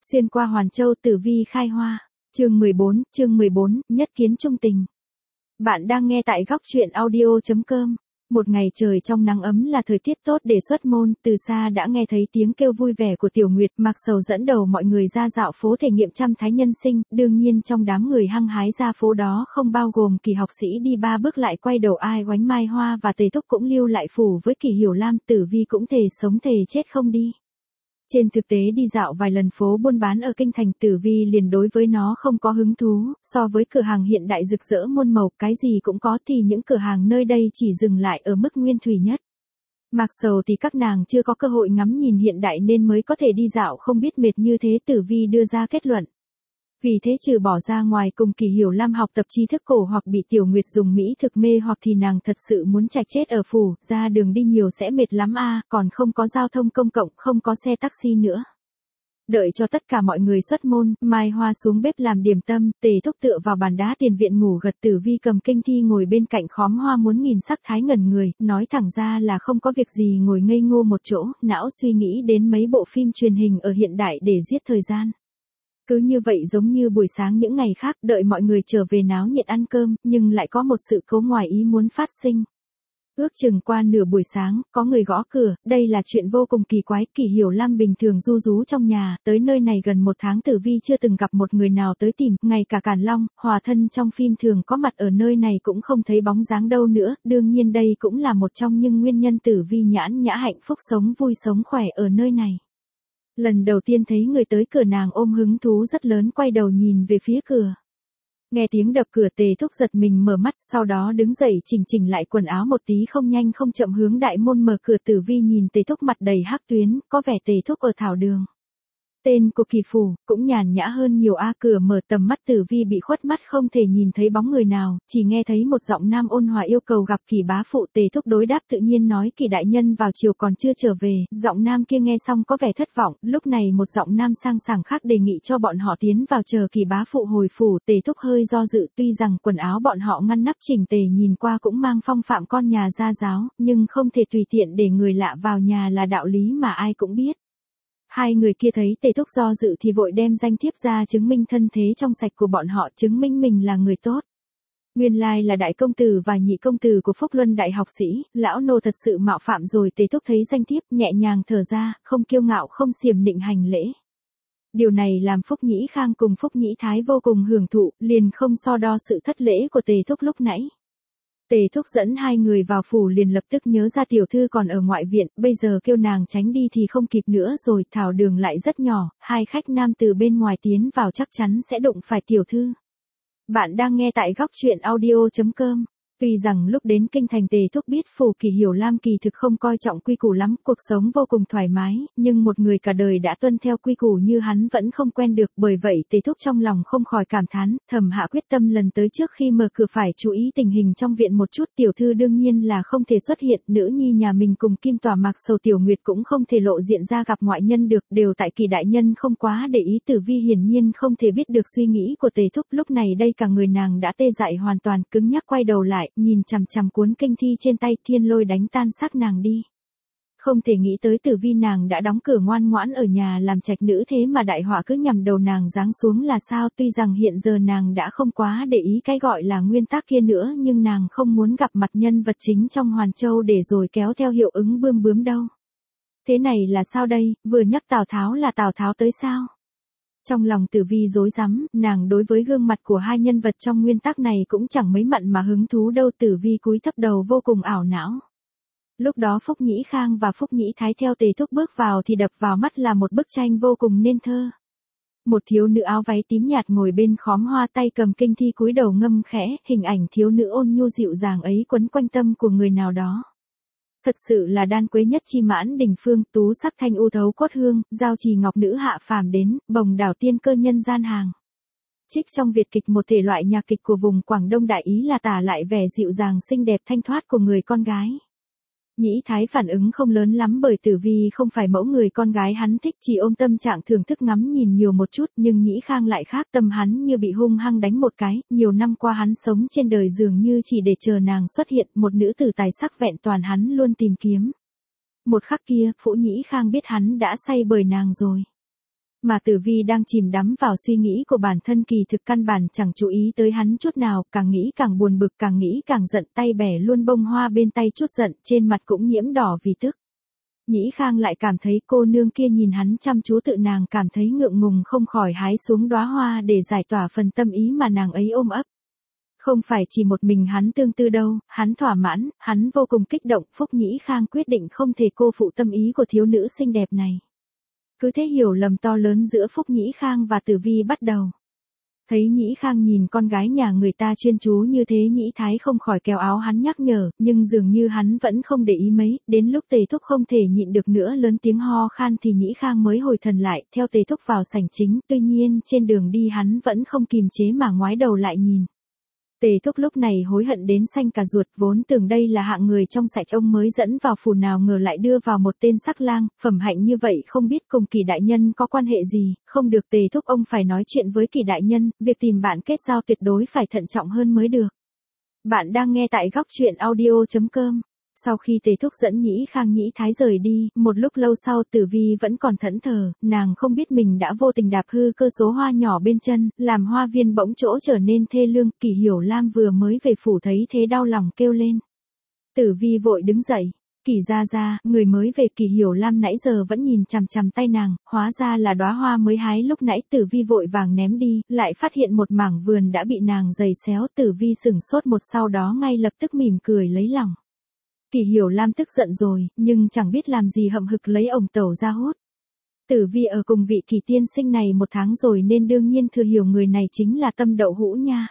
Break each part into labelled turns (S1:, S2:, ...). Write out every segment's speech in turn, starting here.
S1: Xuyên qua Hoàn Châu Tử Vi khai hoa. Chương 14, nhất kiến trung tình. Bạn đang nghe tại góc truyện audio.com. Một ngày trời trong nắng ấm là thời tiết tốt để xuất môn, từ xa đã nghe thấy tiếng kêu vui vẻ của Tiểu Nguyệt, Mạc Sầu dẫn đầu mọi người ra dạo phố thể nghiệm trăm thái nhân sinh, đương nhiên trong đám người hăng hái ra phố đó không bao gồm Kỳ học sĩ đi ba bước lại quay đầu ai oánh Mai Hoa và Tề Thúc cũng lưu lại phủ với Kỳ Hiểu Lam, Tử Vi cũng thề sống thề chết không đi. Trên thực tế đi dạo vài lần phố buôn bán ở kinh thành, Tử Vi liền đối với nó không có hứng thú, so với cửa hàng hiện đại rực rỡ muôn màu, cái gì cũng có thì những cửa hàng nơi đây chỉ dừng lại ở mức nguyên thủy nhất. Mạc Sầu thì các nàng chưa có cơ hội ngắm nhìn hiện đại nên mới có thể đi dạo không biết mệt như thế, Tử Vi đưa ra kết luận. Vì thế trừ bỏ ra ngoài cùng Kỳ Hiểu Lam học tập tri thức cổ hoặc bị Tiểu Nguyệt dùng mỹ thực mê hoặc thì nàng thật sự muốn chạch chết ở phủ, ra đường đi nhiều sẽ mệt lắm còn không có giao thông công cộng, không có xe taxi nữa. Đợi cho tất cả mọi người xuất môn, Mai Hoa xuống bếp làm điểm tâm, Tề Thúc tựa vào bàn đá tiền viện ngủ gật, Tử Vi cầm kinh thi ngồi bên cạnh khóm hoa muốn nghìn sắc thái ngẩn người, nói thẳng ra là không có việc gì ngồi ngây ngô một chỗ, não suy nghĩ đến mấy bộ phim truyền hình ở hiện đại để giết thời gian. Cứ như vậy giống như buổi sáng những ngày khác, đợi mọi người trở về náo nhiệt ăn cơm, nhưng lại có một sự cố ngoài ý muốn phát sinh. Ước chừng qua nửa buổi sáng, có người gõ cửa, đây là chuyện vô cùng kỳ quái, Kỳ Hiểu Lam bình thường ru rú trong nhà, tới nơi này gần một tháng Tử Vi chưa từng gặp một người nào tới tìm, ngay cả Càn Long, Hòa Thân trong phim thường có mặt ở nơi này cũng không thấy bóng dáng đâu nữa, đương nhiên đây cũng là một trong những nguyên nhân Tử Vi nhãn nhã hạnh phúc sống vui sống khỏe ở nơi này. Lần đầu tiên thấy người tới cửa nàng ôm hứng thú rất lớn, quay đầu nhìn về phía cửa. Nghe tiếng đập cửa, Tề Thúc giật mình mở mắt, sau đó đứng dậy chỉnh lại quần áo một tí không nhanh không chậm hướng đại môn mở cửa. Tử Vi nhìn Tề Thúc mặt đầy hắc tuyến, có vẻ Tề Thúc ở thảo đường. Tên của Kỳ phủ cũng nhàn nhã hơn nhiều cửa mở tầm mắt Tử Vi bị khuất mắt không thể nhìn thấy bóng người nào, chỉ nghe thấy một giọng nam ôn hòa yêu cầu gặp Kỳ bá phụ. Tề Thúc đối đáp tự nhiên nói Kỳ đại nhân vào chiều còn chưa trở về. Giọng nam kia nghe xong có vẻ thất vọng, lúc này một giọng nam sang sảng khác đề nghị cho bọn họ tiến vào chờ Kỳ bá phụ hồi phủ. Tề Thúc hơi do dự, tuy rằng quần áo bọn họ ngăn nắp chỉnh tề nhìn qua cũng mang phong phạm con nhà gia giáo, nhưng không thể tùy tiện để người lạ vào nhà là đạo lý mà ai cũng biết. Hai người kia thấy Tề Thúc do dự thì vội đem danh thiếp ra chứng minh thân thế trong sạch của bọn họ, chứng minh mình là người tốt. Nguyên lai là đại công tử và nhị công tử của Phúc Luân đại học sĩ, lão nô thật sự mạo phạm rồi. Tề Thúc thấy danh thiếp nhẹ nhàng thở ra, không kiêu ngạo không xiểm nịnh hành lễ. Điều này làm Phúc Nhĩ Khang cùng Phúc Nhĩ Thái vô cùng hưởng thụ, liền không so đo sự thất lễ của Tề Thúc lúc nãy. Tề Thúc dẫn hai người vào phủ liền lập tức nhớ ra tiểu thư còn ở ngoại viện, bây giờ kêu nàng tránh đi thì không kịp nữa rồi, thảo đường lại rất nhỏ, hai khách nam từ bên ngoài tiến vào chắc chắn sẽ đụng phải tiểu thư. Bạn đang nghe tại góc truyện audio.com. Tuy rằng lúc đến kinh thành Tề Thúc biết phủ Kỳ Hiểu Lam kỳ thực không coi trọng quy củ lắm, cuộc sống vô cùng thoải mái, nhưng một người cả đời đã tuân theo quy củ như hắn vẫn không quen được, bởi vậy Tề Thúc trong lòng không khỏi cảm thán, thầm hạ quyết tâm lần tới trước khi mở cửa phải chú ý tình hình trong viện một chút. Tiểu thư đương nhiên là không thể xuất hiện, nữ nhi nhà mình cùng Kim Tỏa Mạc Sầu Tiểu Nguyệt cũng không thể lộ diện ra gặp ngoại nhân được, đều tại Kỳ đại nhân không quá để ý. Tử Vi hiển nhiên không thể biết được suy nghĩ của Tề Thúc, lúc này đây cả người nàng đã tê dại hoàn toàn, cứng nhắc quay đầu lại, nhìn chằm chằm cuốn kinh thi trên tay, thiên lôi đánh tan xác nàng đi. Không thể nghĩ tới Tử Vi nàng đã đóng cửa ngoan ngoãn ở nhà làm trạch nữ, thế mà đại họa cứ nhằm đầu nàng giáng xuống là sao. Tuy rằng hiện giờ nàng đã không quá để ý cái gọi là nguyên tắc kia nữa, nhưng nàng không muốn gặp mặt nhân vật chính trong Hoàn Châu để rồi kéo theo hiệu ứng bươm bướm đâu. Thế này là sao đây, vừa nhắc Tào Tháo là Tào Tháo tới sao? Trong lòng Tử Vi rối rắm, nàng đối với gương mặt của hai nhân vật trong nguyên tắc này cũng chẳng mấy mặn mà hứng thú đâu. Tử Vi cúi thấp đầu vô cùng ảo não. Lúc đó Phúc Nhĩ Khang và Phúc Nhĩ Thái theo Tề Thúc bước vào thì đập vào mắt là một bức tranh vô cùng nên thơ. Một thiếu nữ áo váy tím nhạt ngồi bên khóm hoa, tay cầm kinh thi cúi đầu ngâm khẽ, hình ảnh thiếu nữ ôn nhu dịu dàng ấy quấn quanh tâm của người nào đó. Thật sự là đan quế nhất chi mãn đình phương, tú sắc thanh u thấu cốt hương, giao trì ngọc nữ hạ phàm đến, bồng đảo tiên cơ nhân gian hàng. Trích trong Việt kịch, một thể loại nhạc kịch của vùng Quảng Đông đại ý là tả lại vẻ dịu dàng xinh đẹp thanh thoát của người con gái. Nhĩ Thái phản ứng không lớn lắm bởi Tử Vi không phải mẫu người con gái hắn thích, chỉ ôm tâm trạng thưởng thức ngắm nhìn nhiều một chút, nhưng Nhĩ Khang lại khác, tâm hắn như bị hung hăng đánh một cái, nhiều năm qua hắn sống trên đời dường như chỉ để chờ nàng xuất hiện, một nữ tử tài sắc vẹn toàn hắn luôn tìm kiếm. Một khắc kia, Phũ Nhĩ Khang biết hắn đã say bởi nàng rồi. Mà Tử Vi đang chìm đắm vào suy nghĩ của bản thân, kỳ thực căn bản chẳng chú ý tới hắn chút nào, càng nghĩ càng buồn bực, càng nghĩ càng giận, tay bẻ luôn bông hoa bên tay chút giận, trên mặt cũng nhiễm đỏ vì tức. Nhĩ Khang lại cảm thấy cô nương kia nhìn hắn chăm chú, tự nàng cảm thấy ngượng ngùng, không khỏi hái xuống đóa hoa để giải tỏa phần tâm ý mà nàng ấy ôm ấp. Không phải chỉ một mình hắn tương tư đâu, hắn thỏa mãn, hắn vô cùng kích động. Phúc Nhĩ Khang quyết định không thể cô phụ tâm ý của thiếu nữ xinh đẹp này. Cứ thế hiểu lầm to lớn giữa Phúc Nhĩ Khang và Tử Vi bắt đầu. Thấy Nhĩ Khang nhìn con gái nhà người ta chuyên chú như thế, Nhĩ Thái không khỏi kéo áo hắn nhắc nhở, nhưng dường như hắn vẫn không để ý mấy. Đến lúc Tề Thúc không thể nhịn được nữa lớn tiếng ho khan thì Nhĩ Khang mới hồi thần lại, theo Tề Thúc vào sảnh chính. Tuy nhiên trên đường đi hắn vẫn không kìm chế mà ngoái đầu lại nhìn. Tề Thúc lúc này hối hận đến xanh cả ruột, vốn tưởng đây là hạng người trong sạch ông mới dẫn vào phủ, nào ngờ lại đưa vào một tên sắc lang, phẩm hạnh như vậy không biết cùng Kỳ đại nhân có quan hệ gì. Không được, Tề Thúc ông phải nói chuyện với Kỳ đại nhân, việc tìm bạn kết giao tuyệt đối phải thận trọng hơn mới được. Bạn đang nghe tại góc truyện audio.com. Sau khi Tề Thúc dẫn Nhĩ Khang Nhĩ Thái rời đi, một lúc lâu sau Tử Vi vẫn còn thẫn thờ, nàng không biết mình đã vô tình đạp hư cơ số hoa nhỏ bên chân, làm hoa viên bỗng chỗ trở nên thê lương. Kỳ Hiểu Lam vừa mới về phủ thấy thế đau lòng kêu lên. Tử Vi vội đứng dậy, Kỳ gia, người mới về. Kỳ Hiểu Lam nãy giờ vẫn nhìn chằm chằm tay nàng, hóa ra là đóa hoa mới hái lúc nãy. Tử Vi vội vàng ném đi, lại phát hiện một mảng vườn đã bị nàng giày xéo. Tử Vi sửng sốt một, sau đó ngay lập tức mỉm cười lấy lòng. Kỳ Hiểu Lam tức giận rồi, nhưng chẳng biết làm gì hậm hực lấy ổng tẩu ra hút. Tử Vi ở cùng vị Kỳ tiên sinh này 1 tháng rồi nên đương nhiên thừa hiểu người này chính là Tâm Đậu Hũ nha.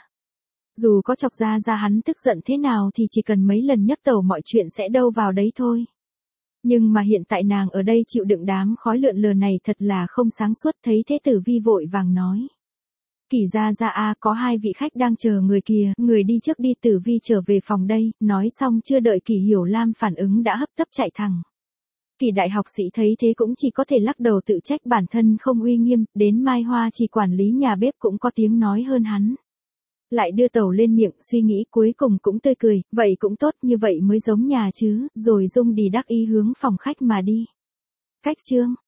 S1: Dù có chọc ra hắn tức giận thế nào thì chỉ cần mấy lần nhắc tẩu mọi chuyện sẽ đâu vào đấy thôi. Nhưng mà hiện tại nàng ở đây chịu đựng đám khói lượn lờ này thật là không sáng suốt. Thấy thế Tử Vi vội vàng nói. Kỳ gia có 2 vị khách đang chờ người kìa, người đi trước đi. Tử Vi trở về phòng đây, nói xong chưa đợi Kỳ Hiểu Lam phản ứng đã hấp tấp chạy thẳng. Kỳ đại học sĩ thấy thế cũng chỉ có thể lắc đầu tự trách bản thân không uy nghiêm, đến Mai Hoa chỉ quản lý nhà bếp cũng có tiếng nói hơn hắn. Lại đưa tẩu lên miệng, suy nghĩ cuối cùng cũng tươi cười, vậy cũng tốt, như vậy mới giống nhà chứ, rồi Dung Đì đắc ý hướng phòng khách mà đi. Cách chương